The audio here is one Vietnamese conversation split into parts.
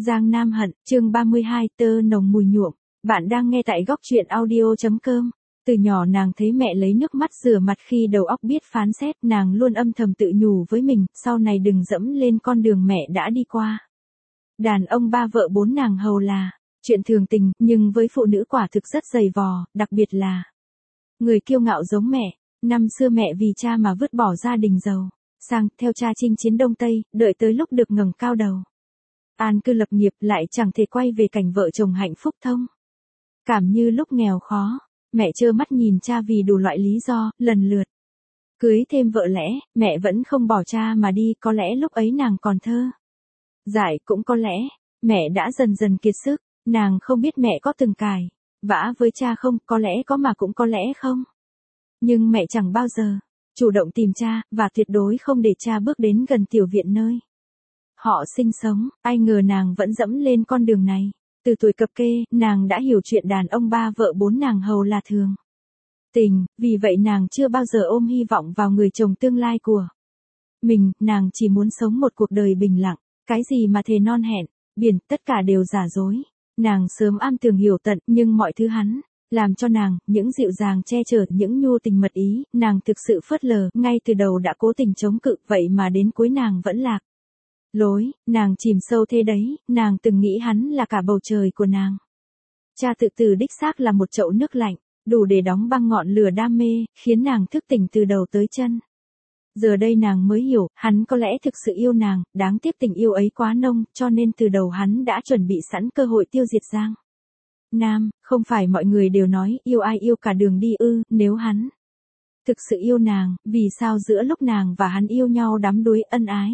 Giang Nam Hận, chương 32, tơ nồng mùi nhuộm. Bạn đang nghe tại góc truyện audio.com. Từ nhỏ nàng thấy mẹ lấy nước mắt rửa mặt khi đầu óc biết phán xét, nàng luôn âm thầm tự nhủ với mình, sau này đừng dẫm lên con đường mẹ đã đi qua. Đàn ông ba vợ bốn nàng hầu là chuyện thường tình, nhưng với phụ nữ quả thực rất dày vò, đặc biệt là người kiêu ngạo giống mẹ. Năm xưa mẹ vì cha mà vứt bỏ gia đình giàu sang, theo cha chinh chiến Đông Tây, đợi tới lúc được ngẩng cao đầu, an cư lập nghiệp, lại chẳng thể quay về cảnh vợ chồng hạnh phúc thông cảm như lúc nghèo khó. Mẹ trơ mắt nhìn cha vì đủ loại lý do, lần lượt cưới thêm vợ lẽ, mẹ vẫn không bỏ cha mà đi. Có lẽ lúc ấy nàng còn thơ dại, cũng có lẽ mẹ đã dần dần kiệt sức. Nàng không biết mẹ có từng cãi vã với cha không, có lẽ có mà cũng có lẽ không. Nhưng mẹ chẳng bao giờ chủ động tìm cha, và tuyệt đối không để cha bước đến gần tiểu viện nơi họ sinh sống. Ai ngờ nàng vẫn dẫm lên con đường này. Từ tuổi cập kê, nàng đã hiểu chuyện đàn ông ba vợ bốn nàng hầu là thường tình, vì vậy nàng chưa bao giờ ôm hy vọng vào người chồng tương lai của mình. Nàng chỉ muốn sống một cuộc đời bình lặng. Cái gì mà thề non hẹn biển, tất cả đều giả dối. Nàng sớm am tường hiểu tận, nhưng mọi thứ hắn làm cho nàng, những dịu dàng che chở, những nhu tình mật ý, nàng thực sự phớt lờ. Ngay từ đầu đã cố tình chống cự, vậy mà đến cuối nàng vẫn lạc lối. Nàng chìm sâu thế đấy, nàng từng nghĩ hắn là cả bầu trời của nàng. Cha tự tử đích xác là một chậu nước lạnh, đủ để đóng băng ngọn lửa đam mê, khiến nàng thức tỉnh từ đầu tới chân. Giờ đây nàng mới hiểu, hắn có lẽ thực sự yêu nàng, đáng tiếc tình yêu ấy quá nông, cho nên từ đầu hắn đã chuẩn bị sẵn cơ hội tiêu diệt Giang Nam. Không phải mọi người đều nói yêu ai yêu cả đường đi ư? Nếu hắn thực sự yêu nàng, vì sao giữa lúc nàng và hắn yêu nhau đắm đuối ân ái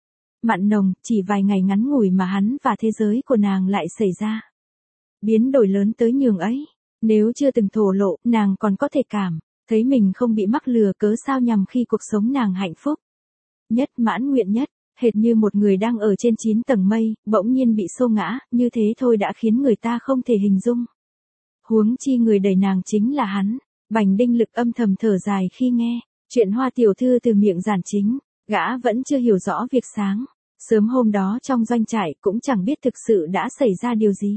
mặn nồng, chỉ vài ngày ngắn ngủi mà hắn và thế giới của nàng lại xảy ra biến đổi lớn tới nhường ấy? Nếu chưa từng thổ lộ, nàng còn có thể cảm thấy mình không bị mắc lừa, cớ sao nhằm khi cuộc sống nàng hạnh phúc nhất, mãn nguyện nhất, hệt như một người đang ở trên 9 tầng mây, bỗng nhiên bị xô ngã, như thế thôi đã khiến người ta không thể hình dung. Huống chi người đẩy nàng chính là hắn. Bành Đinh Lực âm thầm thở dài khi nghe chuyện Hoa tiểu thư từ miệng Giản Chính. Gã vẫn chưa hiểu rõ việc sáng sớm hôm đó trong doanh trại, cũng chẳng biết thực sự đã xảy ra điều gì.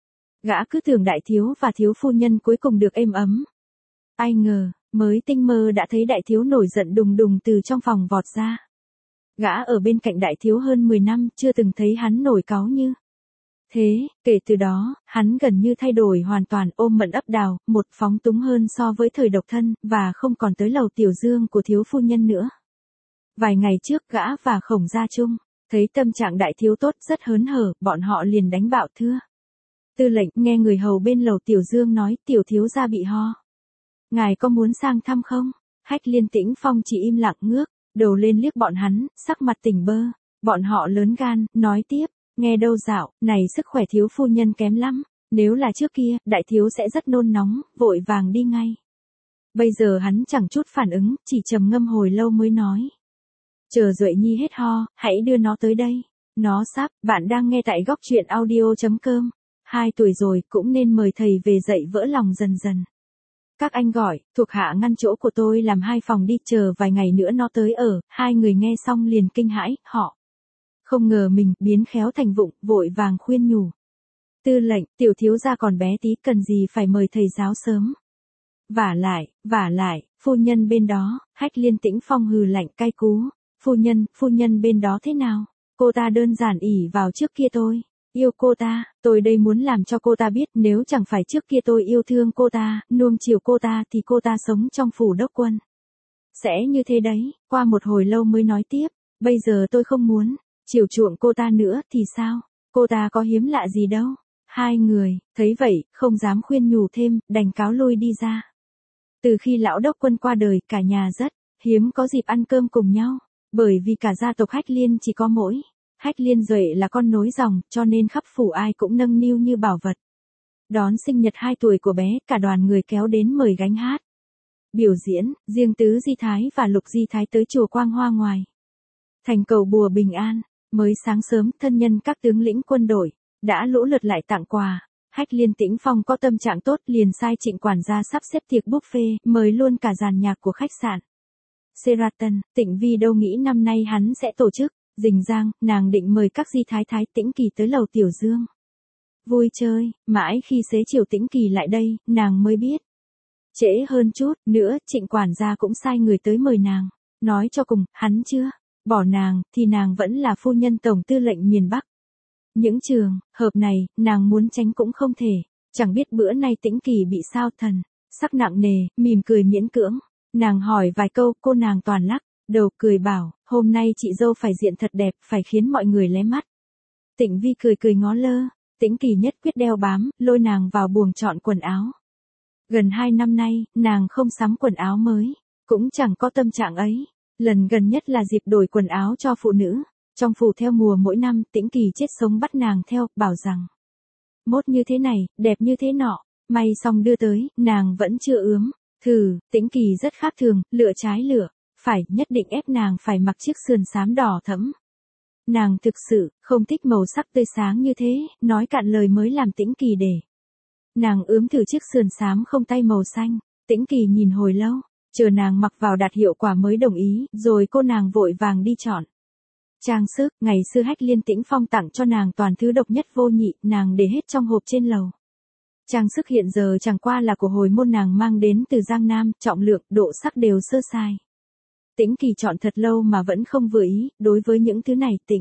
Gã cứ tưởng đại thiếu và thiếu phu nhân cuối cùng được êm ấm. Ai ngờ, mới tinh mơ đã thấy đại thiếu nổi giận đùng đùng từ trong phòng vọt ra. Gã ở bên cạnh đại thiếu hơn 10 năm, chưa từng thấy hắn nổi cáu như thế. Kể từ đó, hắn gần như thay đổi hoàn toàn, ôm mận ấp đào, một phóng túng hơn so với thời độc thân, và không còn tới lầu tiểu dương của thiếu phu nhân nữa. Vài ngày trước, gã và Khổng Gia Trung thấy tâm trạng đại thiếu tốt, rất hớn hở, bọn họ liền đánh bạo thưa tư lệnh. Nghe người hầu bên lầu tiểu dương nói, tiểu thiếu gia bị ho, ngài có muốn sang thăm không? Hách Liên Tĩnh Phong chỉ im lặng ngước đầu lên liếc bọn hắn, sắc mặt tỉnh bơ. Bọn họ lớn gan, nói tiếp, nghe đâu dạo, này sức khỏe thiếu phu nhân kém lắm. Nếu là trước kia, đại thiếu sẽ rất nôn nóng, vội vàng đi ngay. Bây giờ hắn chẳng chút phản ứng, chỉ trầm ngâm hồi lâu mới nói, chờ Duệ Nhi hết ho, hãy đưa nó tới đây. Nó sắp. Bạn đang nghe tại góc truyện audio.com. 2 tuổi rồi, cũng nên mời thầy về dạy vỡ lòng dần dần. Các anh gọi, thuộc hạ ngăn chỗ của tôi làm 2 phòng đi, chờ vài ngày nữa nó tới ở. Hai người nghe xong liền kinh hãi, họ không ngờ mình biến khéo thành vụng, vội vàng khuyên nhủ. Tư lệnh, tiểu thiếu gia còn bé tí, cần gì phải mời thầy giáo sớm. Vả lại, phu nhân bên đó. Hách Liên Tĩnh Phong hừ lạnh cay cú. Phu nhân bên đó thế nào? Cô ta đơn giản ỷ vào trước kia tôi yêu cô ta, tôi đây muốn làm cho cô ta biết, nếu chẳng phải trước kia tôi yêu thương cô ta, nuông chiều cô ta, thì cô ta sống trong phủ đốc quân sẽ như thế đấy. Qua một hồi lâu mới nói tiếp, bây giờ tôi không muốn chiều chuộng cô ta nữa thì sao? Cô ta có hiếm lạ gì đâu. Hai người thấy vậy, không dám khuyên nhủ thêm, đành cáo lui đi ra. Từ khi lão đốc quân qua đời, cả nhà rất hiếm có dịp ăn cơm cùng nhau, bởi vì cả gia tộc Hách Liên chỉ có mỗi Hách Liên Duệ là con nối dòng, cho nên khắp phủ ai cũng nâng niu như bảo vật. Đón sinh nhật 2 tuổi của bé, cả đoàn người kéo đến mời gánh hát, biểu diễn. Riêng Tứ Di Thái và Lục Di Thái tới chùa Quang Hoa ngoài thành cầu bùa bình an. Mới sáng sớm, thân nhân các tướng lĩnh quân đội đã lũ lượt lại tặng quà. Hách Liên Tĩnh Phong có tâm trạng tốt, liền sai Trịnh quản gia sắp xếp tiệc buffet, mời luôn cả dàn nhạc của khách sạn Sheraton. Tịnh Vi đâu nghĩ năm nay hắn sẽ tổ chức Rình rang, nàng định mời các di thái thái Tĩnh Kỳ tới lầu Tiểu Dương vui chơi, mãi khi xế chiều Tĩnh Kỳ lại đây, nàng mới biết. Trễ hơn chút nữa, Trịnh quản gia cũng sai người tới mời nàng. Nói cho cùng, hắn chưa bỏ nàng, thì nàng vẫn là phu nhân tổng tư lệnh miền Bắc. Những trường hợp này, nàng muốn tránh cũng không thể. Chẳng biết bữa nay Tĩnh Kỳ bị sao thần, sắc nặng nề, mỉm cười miễn cưỡng. Nàng hỏi vài câu, cô nàng toàn lắc đầu cười bảo, hôm nay chị dâu phải diện thật đẹp, phải khiến mọi người lé mắt. Tĩnh Vi cười cười ngó lơ, Tĩnh Kỳ nhất quyết đeo bám, lôi nàng vào buồng chọn quần áo. Gần 2 năm nay, nàng không sắm quần áo mới, cũng chẳng có tâm trạng ấy. Lần gần nhất là dịp đổi quần áo cho phụ nữ. Trong phủ theo mùa mỗi năm, Tĩnh Kỳ chết sống bắt nàng theo, bảo rằng mốt như thế này, đẹp như thế nọ, may xong đưa tới, nàng vẫn chưa ướm. Tĩnh Kỳ rất khác thường, lựa trái lựa phải, nhất định ép nàng phải mặc chiếc sườn xám đỏ thẫm. Nàng thực sự không thích màu sắc tươi sáng như thế, nói cạn lời mới làm Tĩnh Kỳ để. Nàng ướm thử chiếc sườn xám không tay màu xanh, Tĩnh Kỳ nhìn hồi lâu, chờ nàng mặc vào đạt hiệu quả mới đồng ý, rồi cô nàng vội vàng đi chọn. Trang sức, ngày xưa Hách Liên Tĩnh Phong tặng cho nàng toàn thứ độc nhất vô nhị, nàng để hết trong hộp trên lầu. Trang sức hiện giờ chẳng qua là của hồi môn nàng mang đến từ Giang Nam, trọng lượng, độ sắc đều sơ sài. Tĩnh Kỳ chọn thật lâu mà vẫn không vừa ý, đối với những thứ này Tĩnh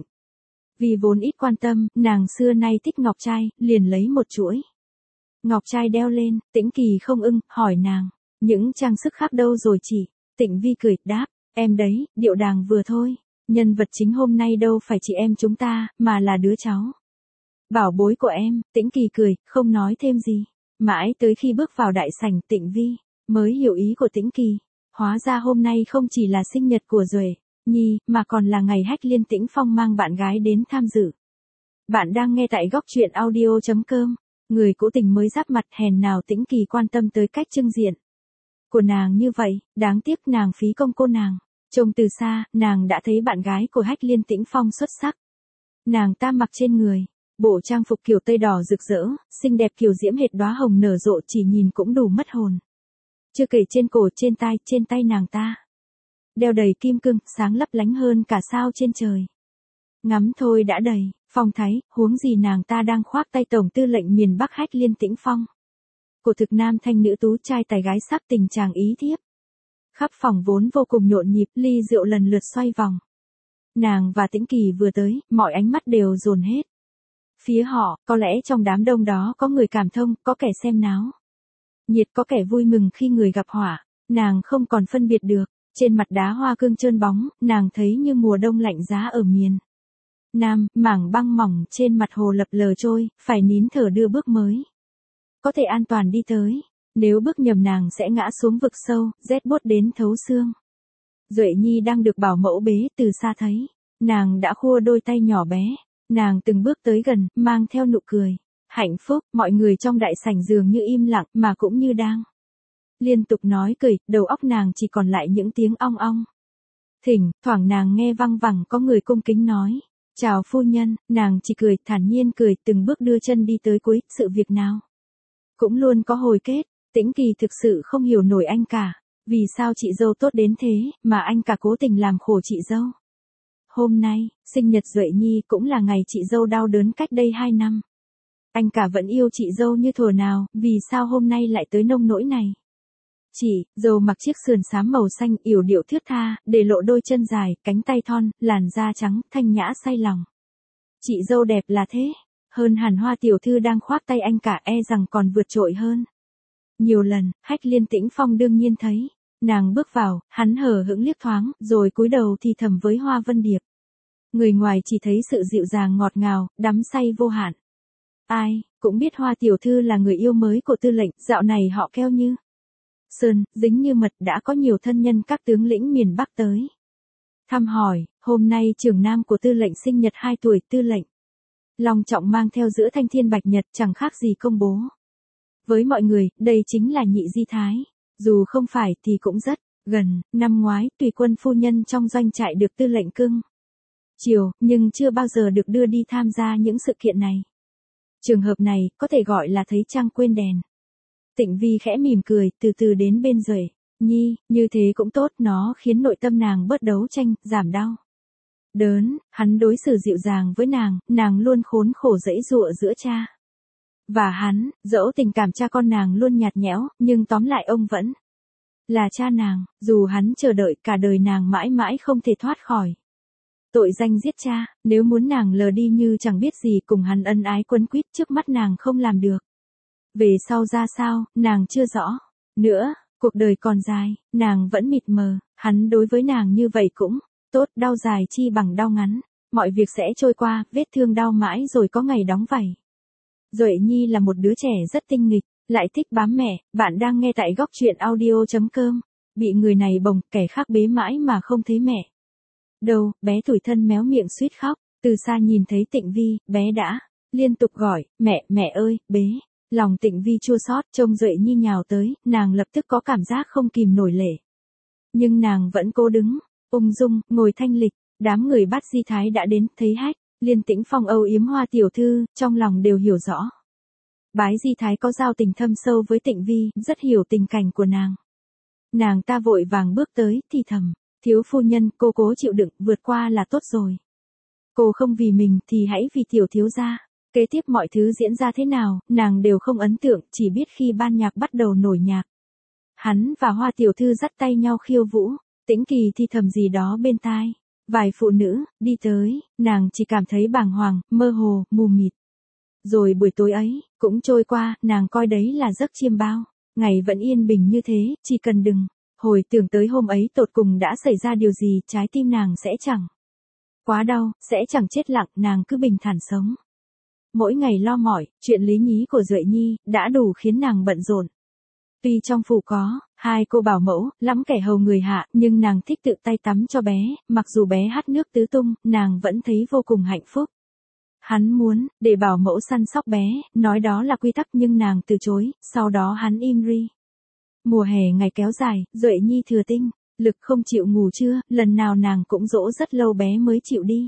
vì vốn ít quan tâm, nàng xưa nay thích ngọc trai, liền lấy một chuỗi ngọc trai đeo lên. Tĩnh Kỳ không ưng, hỏi nàng, những trang sức khác đâu rồi chị? Tĩnh Vi cười, đáp, em đấy, điệu đàng vừa thôi. Nhân vật chính hôm nay đâu phải chị em chúng ta, mà là đứa cháu bảo bối của em. Tĩnh Kỳ cười, không nói thêm gì. Mãi tới khi bước vào đại sảnh, Tĩnh Vi mới hiểu ý của Tĩnh Kỳ. Hóa ra hôm nay không chỉ là sinh nhật của Duệ Nhi, mà còn là ngày Hách Liên Tĩnh Phong mang bạn gái đến tham dự. Bạn đang nghe tại góc truyện audio.com. Người cũ tình mới giáp mặt, hèn nào Tĩnh Kỳ quan tâm tới cách trưng diện của nàng như vậy, đáng tiếc nàng phí công cô nàng. Trông từ xa, nàng đã thấy bạn gái của Hách Liên Tĩnh Phong xuất sắc. Nàng ta mặc trên người bộ trang phục kiểu tây đỏ rực rỡ, xinh đẹp kiểu diễm hệt đóa hồng nở rộ, chỉ nhìn cũng đủ mất hồn. Chưa kể trên cổ, trên tay nàng ta đeo đầy kim cương, sáng lấp lánh hơn cả sao trên trời. Ngắm thôi đã đầy phong thái, huống gì nàng ta đang khoác tay tổng tư lệnh miền Bắc Hách Liên Tĩnh Phong. Của thực nam thanh nữ tú trai tài gái sắc tình chàng ý thiếp. Khắp phòng vốn vô cùng nhộn nhịp, ly rượu lần lượt xoay vòng. Nàng và Tĩnh Kỳ vừa tới, mọi ánh mắt đều dồn hết phía họ, có lẽ trong đám đông đó có người cảm thông, có kẻ xem náo nhiệt, có kẻ vui mừng khi người gặp họa. Nàng không còn phân biệt được. Trên mặt đá hoa cương trơn bóng, nàng thấy như mùa đông lạnh giá ở miền Nam, mảng băng mỏng trên mặt hồ lập lờ trôi, phải nín thở đưa bước mới có thể an toàn đi tới. Nếu bước nhầm nàng sẽ ngã xuống vực sâu, rét buốt đến thấu xương. Duệ Nhi đang được bảo mẫu bế, từ xa thấy nàng đã khua đôi tay nhỏ bé. Nàng từng bước tới gần, mang theo nụ cười hạnh phúc. Mọi người trong đại sảnh dường như im lặng, mà cũng như đang liên tục nói cười, đầu óc nàng chỉ còn lại những tiếng ong ong. Thỉnh thoảng nàng nghe văng vẳng có người cung kính nói, chào phu nhân. Nàng chỉ cười, thản nhiên cười, từng bước đưa chân đi tới cuối. Sự việc nào cũng luôn có hồi kết. Tĩnh Kỳ thực sự không hiểu nổi anh cả. Vì sao chị dâu tốt đến thế, mà anh cả cố tình làm khổ chị dâu. Hôm nay, sinh nhật Duệ Nhi, cũng là ngày chị dâu đau đớn cách đây 2 năm. Anh cả vẫn yêu chị dâu như thuở nào, vì sao hôm nay lại tới nông nỗi này. Chị dâu mặc chiếc sườn xám màu xanh, yểu điệu thướt tha, để lộ đôi chân dài, cánh tay thon, làn da trắng, thanh nhã say lòng. Chị dâu đẹp là thế, hơn hẳn Hoa tiểu thư đang khoác tay anh cả, e rằng còn vượt trội hơn. Nhiều lần, Hách Liên Tĩnh Phong đương nhiên thấy. Nàng bước vào, hắn hờ hững liếc thoáng, rồi cúi đầu thì thầm với Hoa Vân Điệp. Người ngoài chỉ thấy sự dịu dàng ngọt ngào, đắm say vô hạn. Ai cũng biết Hoa tiểu thư là người yêu mới của tư lệnh, dạo này họ keo như sơn, dính như mật, đã có nhiều thân nhân các tướng lĩnh miền Bắc tới thăm hỏi. Hôm nay trưởng nam của tư lệnh sinh nhật 2 tuổi, tư lệnh long trọng mang theo giữa thanh thiên bạch nhật, chẳng khác gì công bố với mọi người, đây chính là nhị di thái. Dù không phải thì cũng rất gần. Năm ngoái, tùy quân phu nhân trong doanh trại được tư lệnh cưng chiều, nhưng chưa bao giờ được đưa đi tham gia những sự kiện này. Trường hợp này, có thể gọi là thấy trăng quên đèn. Tĩnh Vi khẽ mỉm cười, từ từ đến bên Duệ Nhi, như thế cũng tốt, nó khiến nội tâm nàng bớt đấu tranh, giảm đau đớn, hắn đối xử dịu dàng với nàng luôn khốn khổ giãy giụa giữa cha và hắn, dẫu tình cảm cha con nàng luôn nhạt nhẽo, nhưng tóm lại ông vẫn là cha nàng, dù hắn chờ đợi cả đời nàng mãi mãi không thể thoát khỏi tội danh giết cha, nếu muốn nàng lờ đi như chẳng biết gì cùng hắn ân ái quấn quýt trước mắt nàng không làm được. Về sau ra sao, nàng chưa rõ. Nữa, cuộc đời còn dài, nàng vẫn mịt mờ, hắn đối với nàng như vậy cũng tốt, đau dài chi bằng đau ngắn, mọi việc sẽ trôi qua, vết thương đau mãi rồi có ngày đóng vảy. Duệ Nhi là một đứa trẻ rất tinh nghịch, lại thích bám mẹ, bạn đang nghe tại góc truyện audio.com, bị người này bồng, kẻ khác bế mãi mà không thấy mẹ. Đâu, bé tủi thân méo miệng suýt khóc, từ xa nhìn thấy Tịnh Vi, bé đã liên tục gọi, mẹ ơi, bế. Lòng Tịnh Vi chua xót, trông Duệ Nhi nhào tới, nàng lập tức có cảm giác không kìm nổi lệ. Nhưng nàng vẫn cố đứng, ung dung, ngồi thanh lịch, đám người Bát Di Thái đã đến, thấy Hách, Liên Tĩnh Phong âu yếm Hoa tiểu thư, trong lòng đều hiểu rõ. Bái Di Thái có giao tình thâm sâu với Tịnh Vi, rất hiểu tình cảnh của nàng. Nàng ta vội vàng bước tới, thì thầm, thiếu phu nhân, cô cố chịu đựng, vượt qua là tốt rồi. Cô không vì mình thì hãy vì tiểu thiếu gia. Kế tiếp mọi thứ diễn ra thế nào, nàng đều không ấn tượng, chỉ biết khi ban nhạc bắt đầu nổi nhạc. Hắn và Hoa tiểu thư dắt tay nhau khiêu vũ, Tĩnh Kỳ thì thầm gì đó bên tai. Vài phụ nữ, đi tới, nàng chỉ cảm thấy bàng hoàng, mơ hồ, mù mịt. Rồi buổi tối ấy, cũng trôi qua, nàng coi đấy là giấc chiêm bao. Ngày vẫn yên bình như thế, chỉ cần đừng hồi tưởng tới hôm ấy tột cùng đã xảy ra điều gì, trái tim nàng sẽ chẳng quá đau, sẽ chẳng chết lặng, nàng cứ bình thản sống. Mỗi ngày lo mỏi, chuyện lý nhí của Duệ Nhi, đã đủ khiến nàng bận rộn. Tuy trong phủ có 2 cô bảo mẫu, lắm kẻ hầu người hạ, nhưng nàng thích tự tay tắm cho bé, mặc dù bé hắt nước tứ tung, nàng vẫn thấy vô cùng hạnh phúc. Hắn muốn, để bảo mẫu săn sóc bé, nói đó là quy tắc nhưng nàng từ chối, sau đó hắn im ri. Mùa hè ngày kéo dài, Duệ Nhi thừa tinh, lực không chịu ngủ trưa, lần nào nàng cũng dỗ rất lâu bé mới chịu đi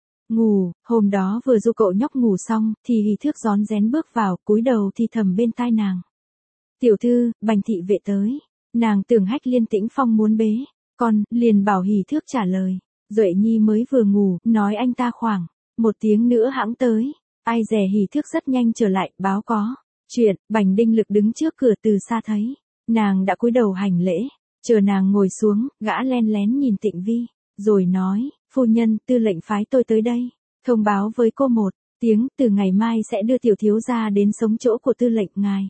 ngủ. Hôm đó vừa du cậu nhóc ngủ xong, thì Hỷ Thước rón rén bước vào, cúi đầu thì thầm bên tai nàng. Tiểu thư, Bành thị vệ tới. Nàng tưởng Hách Liên Tĩnh Phong muốn bế con, liền bảo Hỷ Thước trả lời. Duệ Nhi mới vừa ngủ, nói anh ta khoảng 1 tiếng nữa hẵng tới. Ai dè Hỷ Thước rất nhanh trở lại, báo có chuyện. Bành Đinh Lực đứng trước cửa từ xa thấy nàng đã cúi đầu hành lễ, chờ nàng ngồi xuống, gã len lén nhìn Tịnh Vi, rồi nói, phu nhân, tư lệnh phái tôi tới đây, thông báo với cô 1 tiếng, từ ngày mai sẽ đưa tiểu thiếu gia đến sống chỗ của tư lệnh ngài.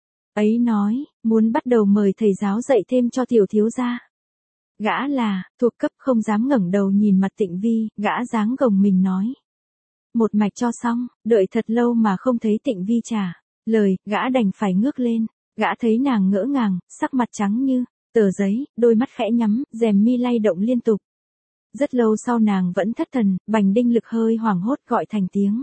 Ấy nói, muốn bắt đầu mời thầy giáo dạy thêm cho tiểu thiếu gia. Gã là thuộc cấp không dám ngẩng đầu nhìn mặt Tịnh Vi, gã dáng gồng mình nói. Một mạch cho xong, đợi thật lâu mà không thấy Tịnh Vi trả lời, gã đành phải ngước lên. Gã thấy nàng ngỡ ngàng, sắc mặt trắng như tờ giấy, đôi mắt khẽ nhắm, rèm mi lay động liên tục. Rất lâu sau nàng vẫn thất thần, Bành Đinh Lực hơi hoảng hốt gọi thành tiếng.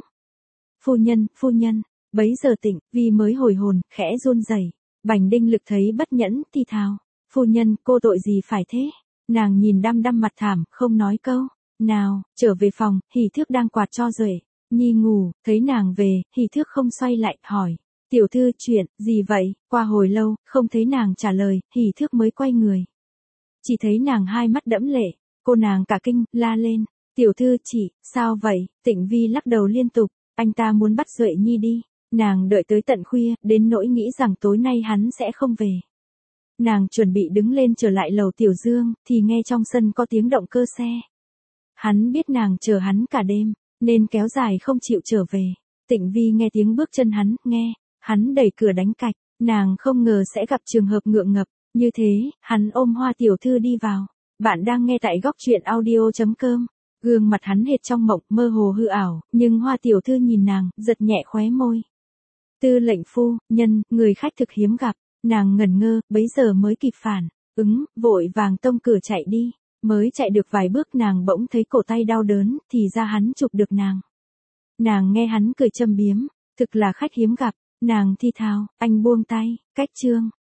Phu nhân, bấy giờ Tịnh Vi mới hồi hồn, khẽ run rẩy. Bành Đinh Lực thấy bất nhẫn thì thào, phu nhân, cô tội gì phải thế? Nàng nhìn đăm đăm mặt thảm, không nói câu nào, trở về phòng, Hỷ Thước đang quạt cho Duệ Nhi ngủ, thấy nàng về, Hỷ Thước không xoay lại, hỏi. Tiểu thư, chuyện gì vậy? Qua hồi lâu, không thấy nàng trả lời, Hỷ Thước mới quay người. Chỉ thấy nàng hai mắt đẫm lệ, cô nàng cả kinh, la lên. Tiểu thư, chị, sao vậy? Tịnh Vi lắc đầu liên tục, anh ta muốn bắt Duệ Nhi đi. Nàng đợi tới tận khuya, đến nỗi nghĩ rằng tối nay hắn sẽ không về. Nàng chuẩn bị đứng lên trở lại lầu Tiểu Dương, thì nghe trong sân có tiếng động cơ xe. Hắn biết nàng chờ hắn cả đêm, nên kéo dài không chịu trở về. Tịnh Vi nghe tiếng bước chân hắn, nghe. Hắn đẩy cửa đánh cạch, nàng không ngờ sẽ gặp trường hợp ngượng ngập, như thế, hắn ôm Hoa tiểu thư đi vào. Bạn đang nghe tại góc truyện audio.com, gương mặt hắn hệt trong mộng, mơ hồ hư ảo, nhưng Hoa tiểu thư nhìn nàng, giật nhẹ khóe môi. Tư lệnh phu nhân, người khách thực hiếm gặp, nàng ngẩn ngơ, bấy giờ mới kịp phản vội vàng tông cửa chạy đi, mới chạy được vài bước nàng bỗng thấy cổ tay đau đớn, thì ra hắn chụp được nàng. Nàng nghe hắn cười châm biếm, thực là khách hiếm gặp. Nàng thi thào, anh buông tay, cách chương.